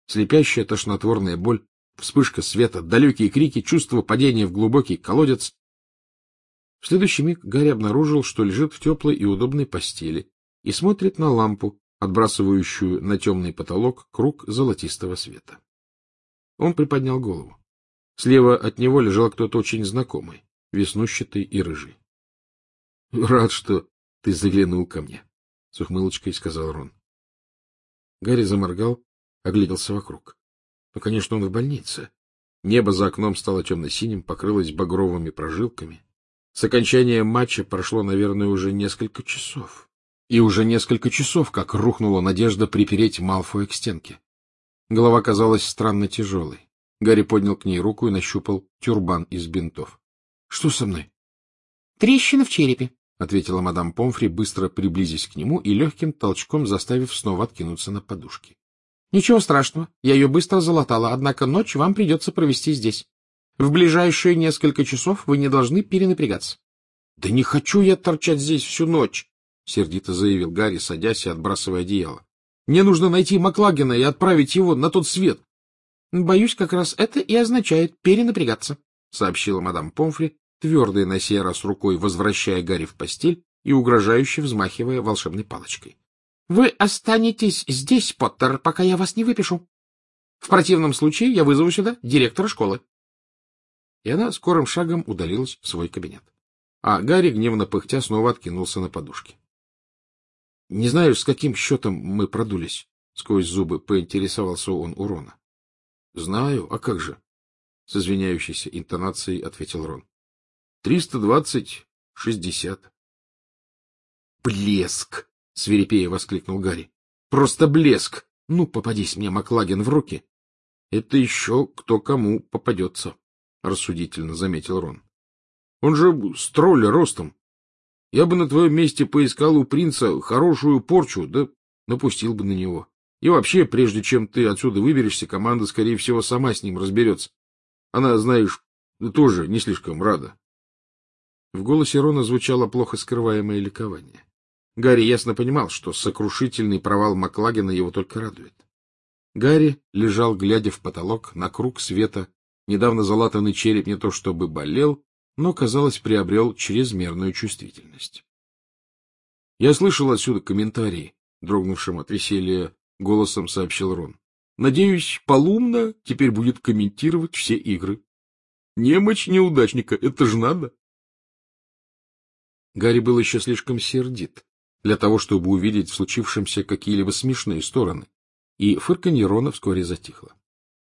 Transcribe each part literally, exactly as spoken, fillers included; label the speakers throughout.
Speaker 1: Слепящая тошнотворная боль, вспышка света, далекие крики, чувство падения в глубокий колодец. В следующий миг Гарри обнаружил, что лежит в теплой и удобной постели и смотрит на лампу, отбрасывающую на темный потолок круг золотистого света. Он приподнял голову. Слева от него лежал кто-то очень знакомый, веснущатый и рыжий. — Рад, что ты заглянул ко мне, — с ухмылочкой сказал Рон. Гарри заморгал, огляделся вокруг. Ну, конечно, он в больнице. Небо за окном стало темно-синим, покрылось багровыми прожилками. С окончания матча прошло, наверное, уже несколько часов. И уже несколько часов, как рухнула надежда припереть Малфоя к стенке. Голова казалась странно тяжелой. Гарри поднял к ней руку и нащупал тюрбан из бинтов. — Что со мной? — Трещина в черепе, — ответила мадам Помфри, быстро приблизясь к нему и легким толчком заставив снова откинуться на подушки. — Ничего страшного, я ее быстро залатала, однако ночь вам придется провести здесь. В ближайшие несколько часов вы не должны перенапрягаться. — Да не хочу я торчать здесь всю ночь, — сердито заявил Гарри, садясь и отбрасывая одеяло. — Мне нужно найти Маклагена и отправить его на тот свет. — Боюсь, как раз это и означает перенапрягаться, — сообщила мадам Помфри, твердой на сей раз рукой возвращая Гарри в постель и угрожающе взмахивая волшебной палочкой. — Вы останетесь здесь, Поттер, пока я вас не выпишу. В противном случае я вызову сюда директора школы. И она скорым шагом удалилась в свой кабинет. А Гарри, гневно пыхтя, снова откинулся на подушке. — Не знаю, с каким счетом мы продулись, — сквозь зубы поинтересовался он у Рона. — Знаю, а как же? — с извиняющейся интонацией ответил Рон. — Триста двадцать шестьдесят. — Блеск! — свирепея воскликнул Гарри. — Просто блеск! Ну, попадись мне, Маклаген, в руки! — Это еще кто кому попадется, — рассудительно заметил Рон. — Он же с тролля ростом. Я бы на твоем месте поискал у принца хорошую порчу, да напустил бы на него. И вообще, прежде чем ты отсюда выберешься, команда, скорее всего, сама с ним разберется. Она, знаешь, тоже не слишком рада. В голосе Рона звучало плохо скрываемое ликование. Гарри ясно понимал, что сокрушительный провал Маклагена его только радует. Гарри лежал, глядя в потолок, на круг света. Недавно залатанный череп не то чтобы болел, но, казалось, приобрел чрезмерную чувствительность. — Я слышал отсюда комментарии, — дрогнувшим от веселья голосом сообщил Рон. — Надеюсь, Полумна теперь будет комментировать все игры. Немочь неудачника, это ж надо. Гарри был еще слишком сердит для того, чтобы увидеть в случившемся какие-либо смешные стороны, и фырканье Рона вскоре затихло.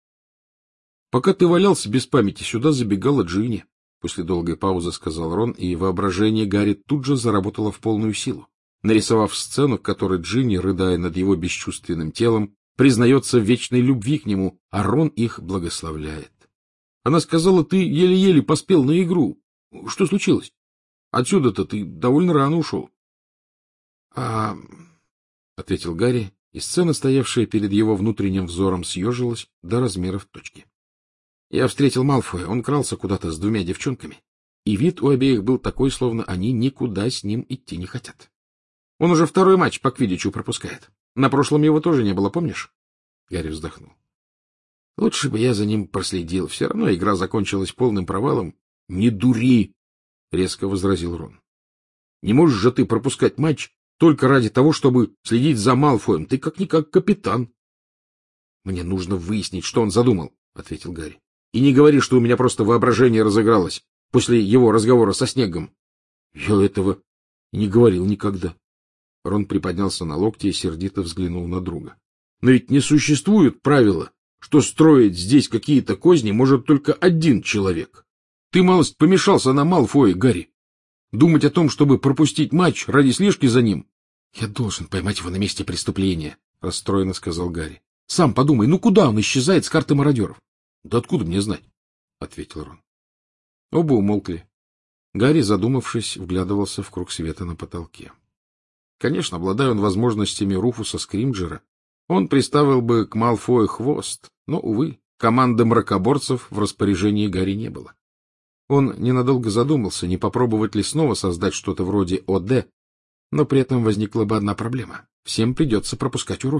Speaker 1: — Пока ты валялся без памяти, сюда забегала Джинни, — после долгой паузы сказал Рон, и воображение Гарри тут же заработало в полную силу, нарисовав сцену, в которой Джинни, рыдая над его бесчувственным телом, признается в вечной любви к нему, а Рон их благословляет. Она сказала, ты еле-еле поспел на игру. Что случилось? Отсюда-то ты довольно рано ушел. — А... — ответил Гарри, и сцена, стоявшая перед его внутренним взором, съежилась до размеров точки. Я встретил Малфоя, он крался куда-то с двумя девчонками, и вид у обеих был такой, словно они никуда с ним идти не хотят. Он уже второй матч по квиддичу пропускает. На прошлом его тоже не было, помнишь? Гарри вздохнул. Лучше бы я за ним проследил, все равно игра закончилась полным провалом. — Не дури! — резко возразил Рон. — Не можешь же ты пропускать матч только ради того, чтобы следить за Малфоем. Ты как-никак капитан. — Мне нужно выяснить, что он задумал, — ответил Гарри. — И не говори, что у меня просто воображение разыгралось после его разговора со Снегом. — Я этого не говорил никогда. Рон приподнялся на локте и сердито взглянул на друга. — Но ведь не существует правила, что строить здесь какие-то козни может только один человек. Ты малость помешался на Малфое, Гарри. Думать о том, чтобы пропустить матч ради слежки за ним. — Я должен поймать его на месте преступления, — расстроенно сказал Гарри. — Сам подумай, ну куда он исчезает с карты мародеров? — Да откуда мне знать? — ответил Рон. Оба умолкли. Гарри, задумавшись, вглядывался в круг света на потолке. Конечно, обладая он возможностями Руфуса Скримджера, он приставил бы к Малфою хвост, но, увы, команды мракоборцев в распоряжении Гарри не было. Он ненадолго задумался, не попробовать ли снова создать что-то вроде ОД, но при этом возникла бы одна проблема. Всем придется пропускать уроки,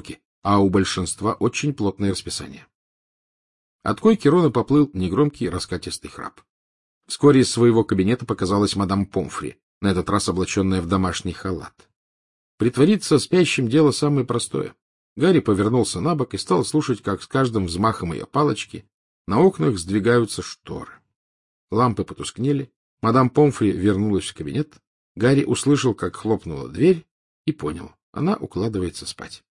Speaker 1: а у большинства очень плотное расписание. От койки Рона поплыл негромкий раскатистый храп. Вскоре из своего кабинета показалась мадам Помфри, на этот раз облаченная в домашний халат. Притвориться спящим — дело самое простое. Гарри повернулся на бок и стал слушать, как с каждым взмахом ее палочки на окнах сдвигаются шторы. Лампы потускнели, мадам Помфри вернулась в кабинет, Гарри услышал, как хлопнула дверь, и понял — она укладывается спать.